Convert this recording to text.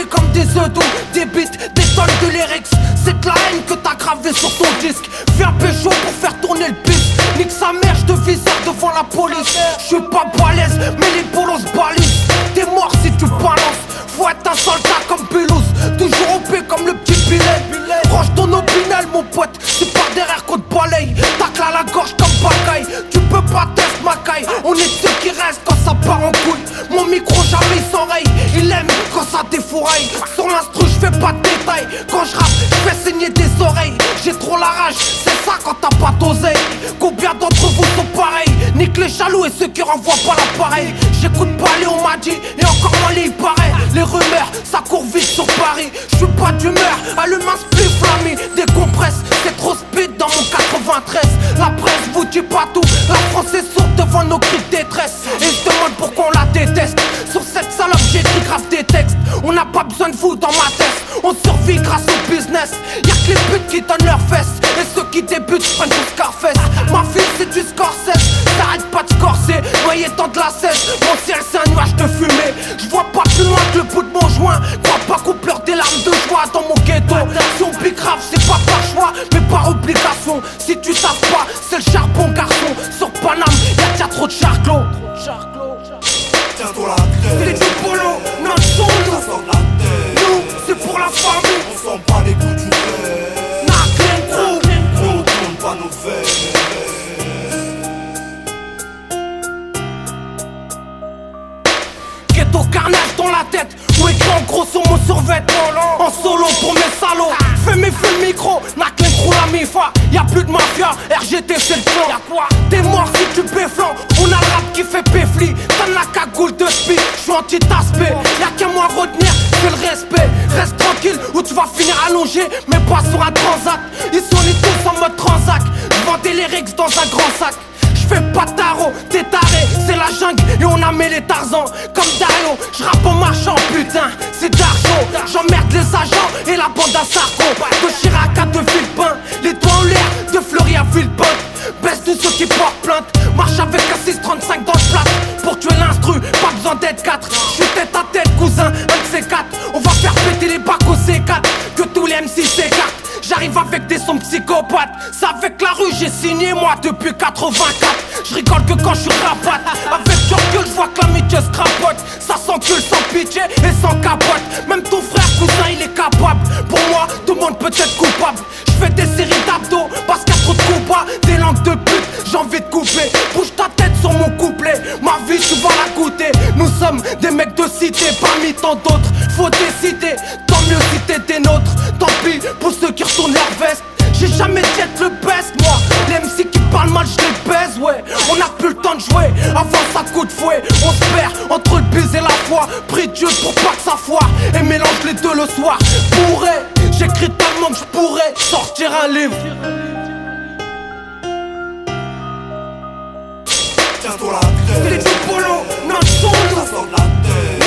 collés comme des œufs d'eau, des bites, des tonnes de lyrics. C'est de la haine que t'as gravé sur ton disque. Viens pécho pour faire tourner le piste. Nique sa mère, je te visère devant la police. Je suis pas balèze, mais les bolos balisent. T'es mort si tu balances. Faut être un soldat comme Pelouse, toujours OP comme le petit Billet. Range ton opinel mon pote, tu pars derrière qu'on te balaye. Tacle à la gorge comme bagaille, tu peux pas tester ma caille. On est ceux qui restent quand ça part en couille. Mon micro jamais il s'enraye, il aime quand ça défouraille. Sur l'instru je fais pas de détails, quand je rappe je fais saigner des oreilles. J'ai trop la rage, c'est ça quand t'as pas d'oseille. Combien d'entre vous sont pareils? Nique les jaloux et ceux qui renvoient pas l'appareil. J'écoute pas Léo Madi et encore moins les il paraît. Les rumeurs, ça court vite sur Paris. Je suis pas d'humeur, allume un spliff l'ami. Décompresse, c'est trop speed dans mon 93. La presse vous dit pas tout, la France est sourde devant nos cris de détresse. Et je demande pourquoi on la déteste. Sur cette salope j'écris grave des textes. On n'a pas besoin de vous dans ma tête. On survit grâce au business. Y'a que les putes qui donnent leurs fesses. Et ceux qui débutent prennent du Scarface. Ma fille c'est du Scorsese, t'arrêtes pas de corser, noyé dans de la cesse. Mon ciel c'est un nuage de fumée. Je vois pas plus loin que le bout de mon joint. Crois pas qu'on pleure des larmes de joie dans mon ghetto. Si on pique grave c'est pas par choix mais par obligation. Si tu taffes pas c'est le charbon garçon. Sur Paname y'a déjà trop de charclos. Tiens-toi la tête. C'est du polo, non son Ça sort de la tête. nous, c'est pour la famille. On sent pas les coups du fait. Naklin crew. On tourne pas nos fesses. Ghetto carnage dans la tête, ou écrit en gros sur mon survêtement. En solo pour mes salauds, fais mes feux le micro, n'a qu'un crew la mifa. Y'a plus de mafia, RGT c'est le plan. Y'a quoi? T'es mort si tu péflan, on a le rap qui fait péfli. Donne la cagoule de speed, j'suis anti-taspé. Y'a qu'à moi retenir, c'est le respect. Reste tranquille ou tu vas finir allongé, mais pas sur un transat. Ici on est tous en mode transac, j'vendais les rigs dans un grand sac. J'fais pas taro, t'es taré, c'est la jungle et on a mis les Tarzans. Comme Dario, j'rappe en marchant, putain, c'est d'argent. J'emmerde les agents et la bande à Sarko. De Chirac à De Villepin, les doigts en l'air, de Fleury à Villepin. Baisse tous ceux qui portent plainte, marche avec un 635 dans le plat. Pour tuer l'instru, pas besoin d'être 4. J'suis tête à tête, cousin, un de ces 4. On va faire péter les bacs au C4, que tous les MC s'écartent. J'arrive avec des sons psychopathes. C'est avec la rue j'ai signé moi depuis 84. Je rigole que quand je suis rapat. Avec du recul je vois que l'amitié se crapote. Ça s'encule sans pitié et sans capote. Même ton frère cousin il est capable. Pour moi tout le monde peut être coupable. Je fais des séries d'abdos parce qu'il y a trop de coups bas. Des langues de pute j'ai envie de couper. Bouge ta tête sur mon couplet. Ma vie tu vas la goûter. Nous sommes des mecs de cité parmi tant d'autres. Faut décider, tant mieux si t'es des nôtres. Tant pis pour ceux qui retournent leur veste. J'ai jamais dit être le best moi. Les MC qui parlent mal je les baise ouais. On a plus le temps de jouer, avant ça coup de fouet. On se perd entre le bus et la foi. Prie Dieu pour pas que ça foire. Et mélange les deux le soir. Pourrais, j'écris tellement que je pourrais sortir un livre. Tiens-toi la tête. C'est du polo, non son. Ça sort de la tête.